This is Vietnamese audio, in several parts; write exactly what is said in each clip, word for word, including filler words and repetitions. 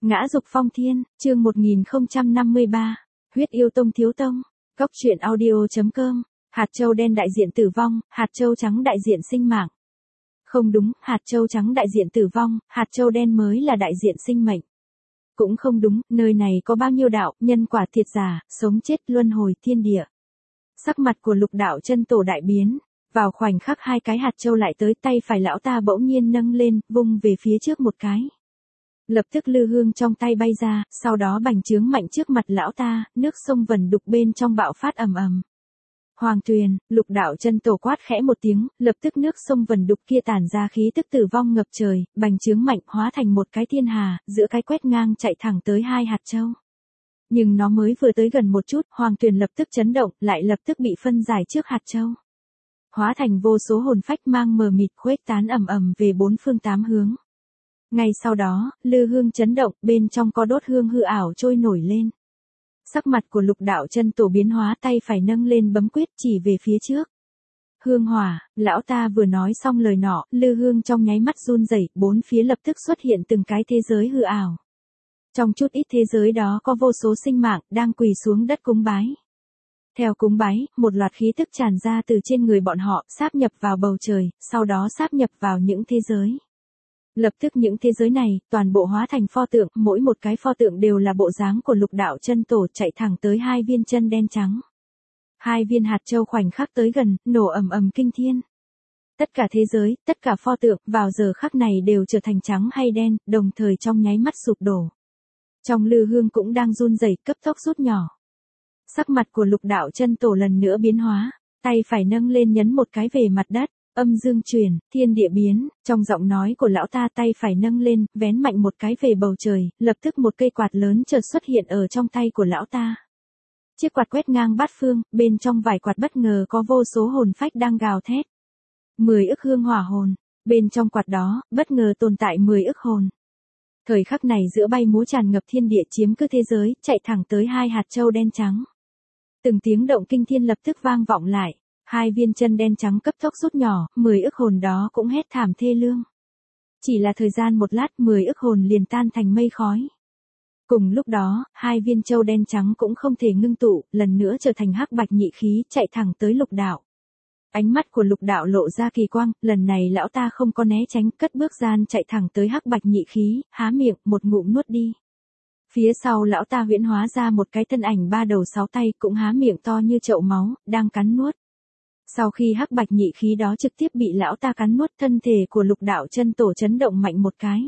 Ngã dục phong thiên, chương một nghìn không trăm năm mươi ba, huyết yêu tông thiếu tông, cốc truyện audio.com, hạt châu đen đại diện tử vong, hạt châu trắng đại diện sinh mạng. Không đúng, hạt châu trắng đại diện tử vong, hạt châu đen mới là đại diện sinh mệnh. Cũng không đúng, nơi này có bao nhiêu đạo, nhân quả thiệt giả, sống chết luân hồi thiên địa. Sắc mặt của Lục Đạo Chân Tổ đại biến, vào khoảnh khắc hai cái hạt châu lại tới, tay phải lão ta bỗng nhiên nâng lên, vung về phía trước một cái. Lập tức lư hương trong tay bay ra, sau đó bành trướng mạnh trước mặt lão ta, nước sông vẩn đục bên trong bạo phát ầm ầm. Hoàng tuyền, Lục Đạo Chân Tổ quát khẽ một tiếng, lập tức nước sông vẩn đục kia tản ra khí tức tử vong ngập trời, bành trướng mạnh hóa thành một cái thiên hà, giữa cái quét ngang chạy thẳng tới hai hạt châu. Nhưng nó mới vừa tới gần một chút, hoàng tuyền lập tức chấn động, lại lập tức bị phân giải trước hạt châu. Hóa thành vô số hồn phách mang mờ mịt khuếch tán ầm ầm về bốn phương tám hướng. Ngay sau đó, lư hương chấn động, bên trong có đốt hương hư ảo trôi nổi lên. Sắc mặt của Lục Đạo Chân Tổ biến hóa, tay phải nâng lên bấm quyết chỉ về phía trước. Hương hỏa, lão ta vừa nói xong lời nọ, lư hương trong nháy mắt run rẩy, bốn phía lập tức xuất hiện từng cái thế giới hư ảo. Trong chút ít thế giới đó có vô số sinh mạng đang quỳ xuống đất cúng bái. Theo cúng bái, một loạt khí tức tràn ra từ trên người bọn họ, sáp nhập vào bầu trời, sau đó sáp nhập vào những thế giới. Lập tức những thế giới này, toàn bộ hóa thành pho tượng, mỗi một cái pho tượng đều là bộ dáng của Lục Đạo Chân Tổ, chạy thẳng tới hai viên chân đen trắng. Hai viên hạt châu khoảnh khắc tới gần, nổ ầm ầm kinh thiên. Tất cả thế giới, tất cả pho tượng, vào giờ khắc này đều trở thành trắng hay đen, đồng thời trong nháy mắt sụp đổ. Trong lư hương cũng đang run rẩy, cấp tốc rút nhỏ. Sắc mặt của Lục Đạo Chân Tổ lần nữa biến hóa, tay phải nâng lên nhấn một cái về mặt đất. Âm dương truyền, thiên địa biến, trong giọng nói của lão ta tay phải nâng lên, vén mạnh một cái về bầu trời, lập tức một cây quạt lớn chợt xuất hiện ở trong tay của lão ta. Chiếc quạt quét ngang bát phương, bên trong vải quạt bất ngờ có vô số hồn phách đang gào thét. Mười ức hương hỏa hồn, bên trong quạt đó, bất ngờ tồn tại mười ức hồn. Thời khắc này giữa bay múa tràn ngập thiên địa chiếm cứ thế giới, chạy thẳng tới hai hạt châu đen trắng. Từng tiếng động kinh thiên lập tức vang vọng lại. Hai viên chân đen trắng cấp tốc rút nhỏ, mười ức hồn đó cũng hét thảm thê lương. Chỉ là thời gian một lát, mười ức hồn liền tan thành mây khói. Cùng lúc đó, hai viên châu đen trắng cũng không thể ngưng tụ, lần nữa trở thành hắc bạch nhị khí, chạy thẳng tới Lục Đạo. Ánh mắt của Lục Đạo lộ ra kỳ quang, lần này lão ta không có né tránh, cất bước gian chạy thẳng tới hắc bạch nhị khí, há miệng, một ngụm nuốt đi. Phía sau lão ta huyễn hóa ra một cái thân ảnh ba đầu sáu tay, cũng há miệng to như chậu máu, đang cắn nuốt. Sau khi hắc bạch nhị khí đó trực tiếp bị lão ta cắn nuốt, thân thể của Lục Đạo Chân Tổ chấn động mạnh một cái.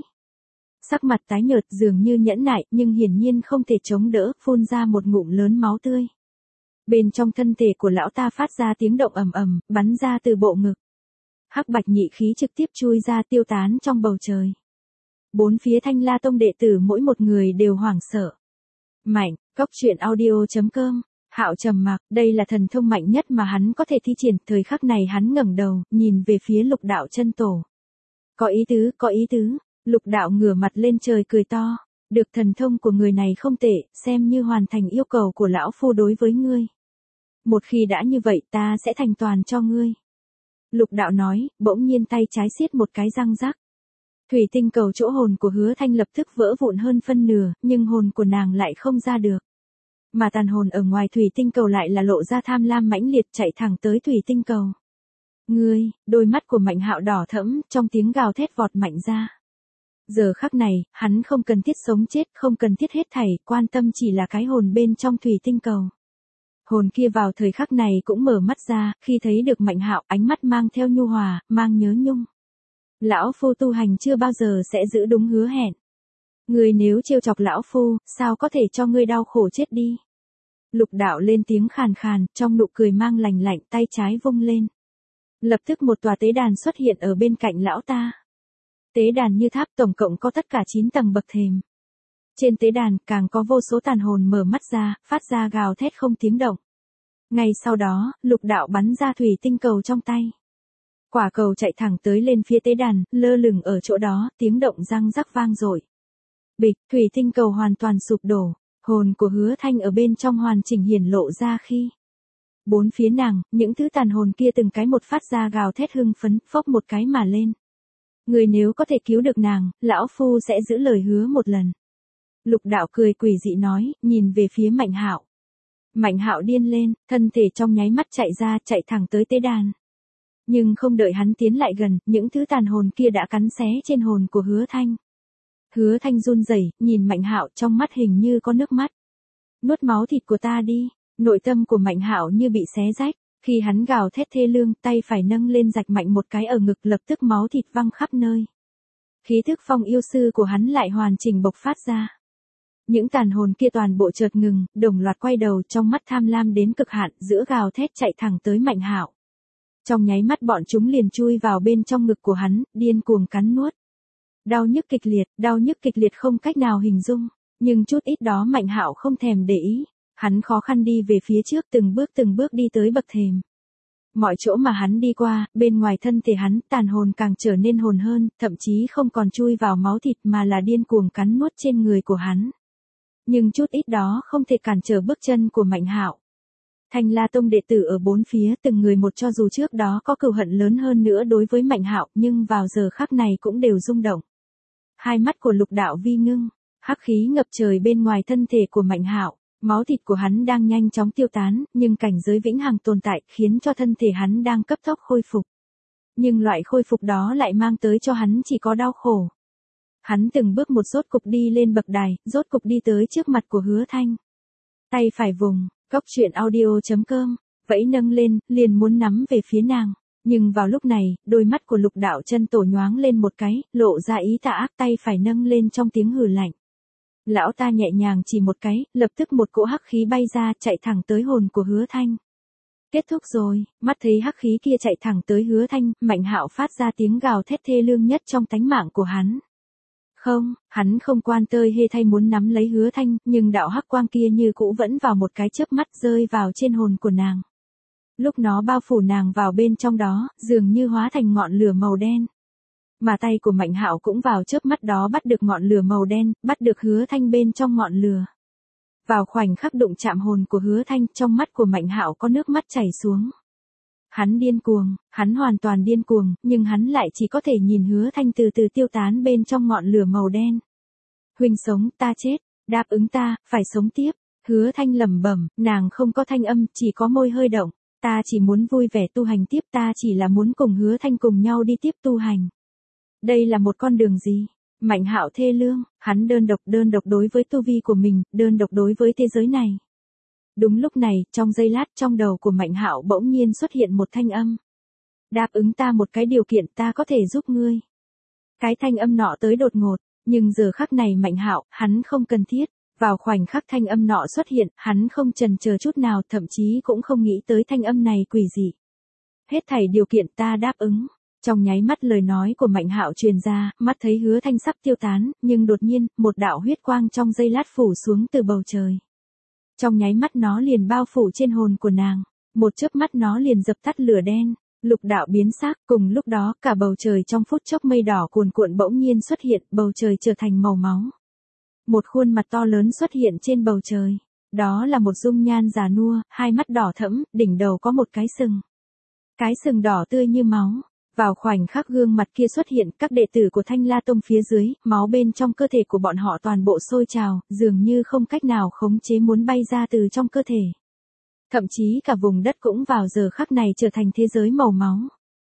Sắc mặt tái nhợt, dường như nhẫn nại, nhưng hiển nhiên không thể chống đỡ, phun ra một ngụm lớn máu tươi. Bên trong thân thể của lão ta phát ra tiếng động ầm ầm, bắn ra từ bộ ngực. Hắc bạch nhị khí trực tiếp chui ra tiêu tán trong bầu trời. Bốn phía Thanh La Tông đệ tử mỗi một người đều hoảng sợ. Mạnh, cốc truyện audio.com. Hạo trầm mặc, đây là thần thông mạnh nhất mà hắn có thể thi triển, thời khắc này hắn ngẩng đầu, nhìn về phía Lục Đạo Chân Tổ. Có ý tứ, có ý tứ, Lục Đạo ngửa mặt lên trời cười to, được thần thông của người này không tệ, xem như hoàn thành yêu cầu của lão phu đối với ngươi. Một khi đã như vậy ta sẽ thành toàn cho ngươi. Lục Đạo nói, bỗng nhiên tay trái siết một cái răng rắc. Thủy tinh cầu chỗ hồn của Hứa Thanh lập tức vỡ vụn hơn phân nửa, nhưng hồn của nàng lại không ra được. Mà tàn hồn ở ngoài thủy tinh cầu lại là lộ ra tham lam mãnh liệt, chạy thẳng tới thủy tinh cầu. Ngươi, đôi mắt của Mạnh Hạo đỏ thẫm, trong tiếng gào thét vọt mạnh ra. Giờ khắc này, hắn không cần thiết sống chết, không cần thiết hết thảy, quan tâm chỉ là cái hồn bên trong thủy tinh cầu. Hồn kia vào thời khắc này cũng mở mắt ra, khi thấy được Mạnh Hạo, ánh mắt mang theo nhu hòa, mang nhớ nhung. Lão phu tu hành chưa bao giờ sẽ giữ đúng hứa hẹn. Ngươi nếu trêu chọc lão phu, sao có thể cho ngươi đau khổ chết đi. Lục Đạo lên tiếng khàn khàn, trong nụ cười mang lành lạnh, tay trái vung lên. Lập tức một tòa tế đàn xuất hiện ở bên cạnh lão ta. Tế đàn như tháp, tổng cộng có tất cả chín tầng bậc thềm. Trên tế đàn càng có vô số tàn hồn mở mắt ra, phát ra gào thét không tiếng động. Ngay sau đó, Lục Đạo bắn ra thủy tinh cầu trong tay. Quả cầu chạy thẳng tới lên phía tế đàn, lơ lửng ở chỗ đó, tiếng động răng rắc vang dội. Bịch, thủy tinh cầu hoàn toàn sụp đổ, hồn của Hứa Thanh ở bên trong hoàn chỉnh hiển lộ ra khi. Bốn phía nàng, những thứ tàn hồn kia từng cái một phát ra gào thét hưng phấn, phốc một cái mà lên. Người nếu có thể cứu được nàng, lão phu sẽ giữ lời hứa một lần. Lục đạo cười quỷ dị nói, nhìn về phía Mạnh Hạo. Mạnh Hạo điên lên, thân thể trong nháy mắt chạy ra, chạy thẳng tới tế đàn. Nhưng không đợi hắn tiến lại gần, những thứ tàn hồn kia đã cắn xé trên hồn của Hứa Thanh. Hứa Thanh run rẩy, nhìn Mạnh Hạo, trong mắt hình như có nước mắt. Nuốt máu thịt của ta đi. Nội tâm của Mạnh Hạo như bị xé rách, khi hắn gào thét thê lương, tay phải nâng lên rạch mạnh một cái ở ngực, lập tức máu thịt văng khắp nơi. Khí thức phong yêu sư của hắn lại hoàn chỉnh bộc phát ra. Những tàn hồn kia toàn bộ chợt ngừng, đồng loạt quay đầu, trong mắt tham lam đến cực hạn, giữa gào thét chạy thẳng tới Mạnh Hạo. Trong nháy mắt bọn chúng liền chui vào bên trong ngực của hắn, điên cuồng cắn nuốt. Đau nhức kịch liệt, đau nhức kịch liệt không cách nào hình dung, nhưng chút ít đó Mạnh Hạo không thèm để ý. Hắn khó khăn đi về phía trước, từng bước từng bước đi tới bậc thềm. Mọi chỗ mà hắn đi qua, bên ngoài thân thể hắn, tàn hồn càng trở nên hồn hơn, thậm chí không còn chui vào máu thịt mà là điên cuồng cắn nuốt trên người của hắn. Nhưng chút ít đó không thể cản trở bước chân của Mạnh Hạo. Thanh La Tông đệ tử ở bốn phía, từng người một, cho dù trước đó có cừu hận lớn hơn nữa đối với Mạnh Hạo, nhưng vào giờ khắc này cũng đều rung động. Hai mắt của Lục Đạo Vi ngưng, hắc khí ngập trời bên ngoài thân thể của Mạnh Hạo. Máu thịt của hắn đang nhanh chóng tiêu tán, nhưng cảnh giới vĩnh hằng tồn tại, khiến cho thân thể hắn đang cấp tốc khôi phục. Nhưng loại khôi phục đó lại mang tới cho hắn chỉ có đau khổ. Hắn từng bước một rốt cục đi lên bậc đài, rốt cục đi tới trước mặt của Hứa Thanh. Tay phải vùng, cốc truyện audio chấm com, vẫy nâng lên, liền muốn nắm về phía nàng. Nhưng vào lúc này, đôi mắt của Lục Đạo Chân Tổ nhoáng lên một cái, lộ ra ý tà ác, tay phải nâng lên trong tiếng hừ lạnh. Lão ta nhẹ nhàng chỉ một cái, lập tức một cỗ hắc khí bay ra, chạy thẳng tới hồn của Hứa Thanh. Kết thúc rồi, mắt thấy hắc khí kia chạy thẳng tới Hứa Thanh, Mạnh Hạo phát ra tiếng gào thét thê lương nhất trong tánh mạng của hắn. Không, hắn không quan tơi hê thay muốn nắm lấy Hứa Thanh, nhưng đạo hắc quang kia như cũ vẫn vào một cái chớp mắt rơi vào trên hồn của nàng. Lúc nó bao phủ nàng vào bên trong đó, dường như hóa thành ngọn lửa màu đen. Mà tay của Mạnh Hạo cũng vào chớp mắt đó bắt được ngọn lửa màu đen, bắt được Hứa Thanh bên trong ngọn lửa. Vào khoảnh khắc đụng chạm hồn của Hứa Thanh, trong mắt của Mạnh Hạo có nước mắt chảy xuống. Hắn điên cuồng, hắn hoàn toàn điên cuồng, nhưng hắn lại chỉ có thể nhìn Hứa Thanh từ từ tiêu tán bên trong ngọn lửa màu đen. Huynh sống, ta chết, đáp ứng ta, phải sống tiếp. Hứa Thanh lẩm bẩm, nàng không có thanh âm, chỉ có môi hơi động. Ta chỉ muốn vui vẻ tu hành tiếp, ta chỉ là muốn cùng Hứa Thanh cùng nhau đi tiếp tu hành. Đây là một con đường gì? Mạnh Hạo thê lương, hắn đơn độc đơn độc đối với tu vi của mình, đơn độc đối với thế giới này. Đúng lúc này, trong giây lát trong đầu của Mạnh Hạo bỗng nhiên xuất hiện một thanh âm. Đáp ứng ta một cái điều kiện, ta có thể giúp ngươi. Cái thanh âm nọ tới đột ngột, nhưng giờ khắc này Mạnh Hạo, hắn không cần thiết. Vào khoảnh khắc thanh âm nọ xuất hiện, hắn không chần chờ chút nào, thậm chí cũng không nghĩ tới thanh âm này quỷ dị. Hết thảy điều kiện ta đáp ứng. Trong nháy mắt lời nói của Mạnh Hạo truyền ra, mắt thấy Hứa Thanh sắp tiêu tán, nhưng đột nhiên, một đạo huyết quang trong giây lát phủ xuống từ bầu trời. Trong nháy mắt nó liền bao phủ trên hồn của nàng, một chớp mắt nó liền dập tắt lửa đen. Lục đạo biến sắc, cùng lúc đó, cả bầu trời trong phút chốc mây đỏ cuồn cuộn bỗng nhiên xuất hiện, bầu trời trở thành màu máu. Một khuôn mặt to lớn xuất hiện trên bầu trời. Đó là một dung nhan già nua, hai mắt đỏ thẫm, đỉnh đầu có một cái sừng. Cái sừng đỏ tươi như máu. Vào khoảnh khắc gương mặt kia xuất hiện, các đệ tử của Thanh La Tông phía dưới, máu bên trong cơ thể của bọn họ toàn bộ sôi trào, dường như không cách nào khống chế muốn bay ra từ trong cơ thể. Thậm chí cả vùng đất cũng vào giờ khắc này trở thành thế giới màu máu.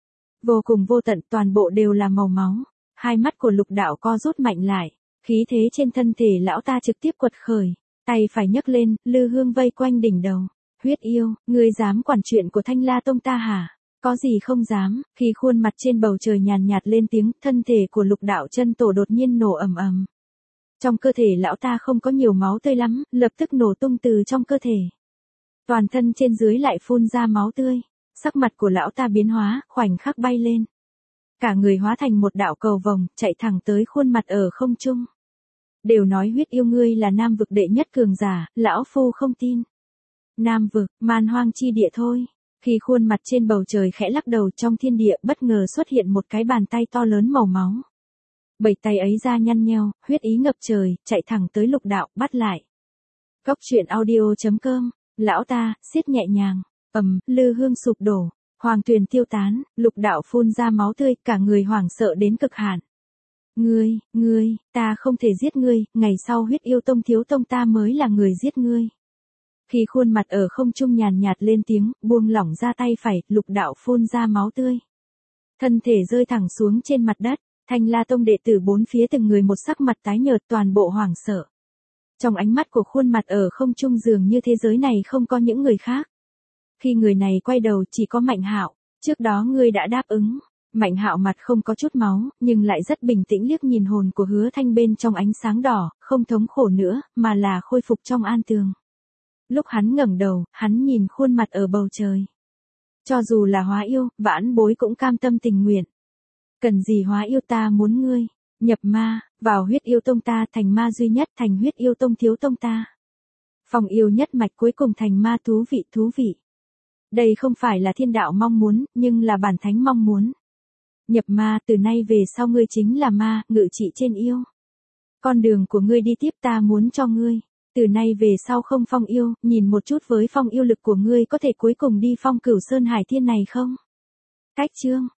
Vô cùng vô tận, toàn bộ đều là màu máu. Hai mắt của Lục Đạo co rút mạnh lại, khí thế trên thân thể lão ta trực tiếp quật khởi, tay phải nhấc lên, lư hương vây quanh đỉnh đầu. Huyết yêu, ngươi dám quản chuyện của Thanh La Tông ta hả? Có gì không dám, khi khuôn mặt trên bầu trời nhàn nhạt lên tiếng, thân thể của Lục Đạo Chân Tổ đột nhiên nổ ầm ầm. Trong cơ thể lão ta không có nhiều máu tươi lắm, lập tức nổ tung từ trong cơ thể. Toàn thân trên dưới lại phun ra máu tươi, sắc mặt của lão ta biến hóa, khoảnh khắc bay lên. Cả người hóa thành một đạo cầu vồng, chạy thẳng tới khuôn mặt ở không trung. Đều nói huyết yêu ngươi là Nam vực đệ nhất cường giả, lão phu không tin. Nam vực, man hoang chi địa thôi. Khi khuôn mặt trên bầu trời khẽ lắc đầu, trong thiên địa bất ngờ xuất hiện một cái bàn tay to lớn màu máu. Bảy tay ấy ra nhăn nheo, huyết ý ngập trời, chạy thẳng tới Lục Đạo, bắt lại. Cốc truyện audio chấm com, lão ta, siết nhẹ nhàng, ầm, lư hương sụp đổ, hoàng tuyền tiêu tán, Lục Đạo phun ra máu tươi, cả người hoảng sợ đến cực hạn. Ngươi, ngươi, ta không thể giết ngươi, ngày sau huyết yêu tông thiếu tông ta mới là người giết ngươi. Khi khuôn mặt ở không trung nhàn nhạt lên tiếng, buông lỏng ra tay phải, lục đạo phun ra máu tươi. Thân thể rơi thẳng xuống trên mặt đất, Thanh La Tông đệ tử bốn phía từng người một sắc mặt tái nhợt toàn bộ hoảng sợ. Trong ánh mắt của khuôn mặt ở không trung dường như thế giới này không có những người khác. Khi người này quay đầu chỉ có Mạnh Hạo, trước đó ngươi đã đáp ứng. Mạnh Hạo mặt không có chút máu, nhưng lại rất bình tĩnh liếc nhìn hồn của Hứa Thanh bên trong ánh sáng đỏ, không thống khổ nữa, mà là khôi phục trong an tường. Lúc hắn ngẩng đầu, hắn nhìn khuôn mặt ở bầu trời. Cho dù là hóa yêu, vãn bối cũng cam tâm tình nguyện. Cần gì hóa yêu, ta muốn ngươi, nhập ma, vào huyết yêu tông ta, thành ma duy nhất, thành huyết yêu tông thiếu tông ta. Phong yêu nhất mạch cuối cùng thành ma, thú vị thú vị. Đây không phải là thiên đạo mong muốn, nhưng là bản thánh mong muốn. Nhập ma, từ nay về sau ngươi chính là ma, ngự trị trên yêu. Con đường của ngươi đi tiếp ta muốn cho ngươi. Từ nay về sau không phong yêu, nhìn một chút với phong yêu lực của ngươi có thể cuối cùng đi phong Cửu Sơn Hải Thiên này không? Cách chương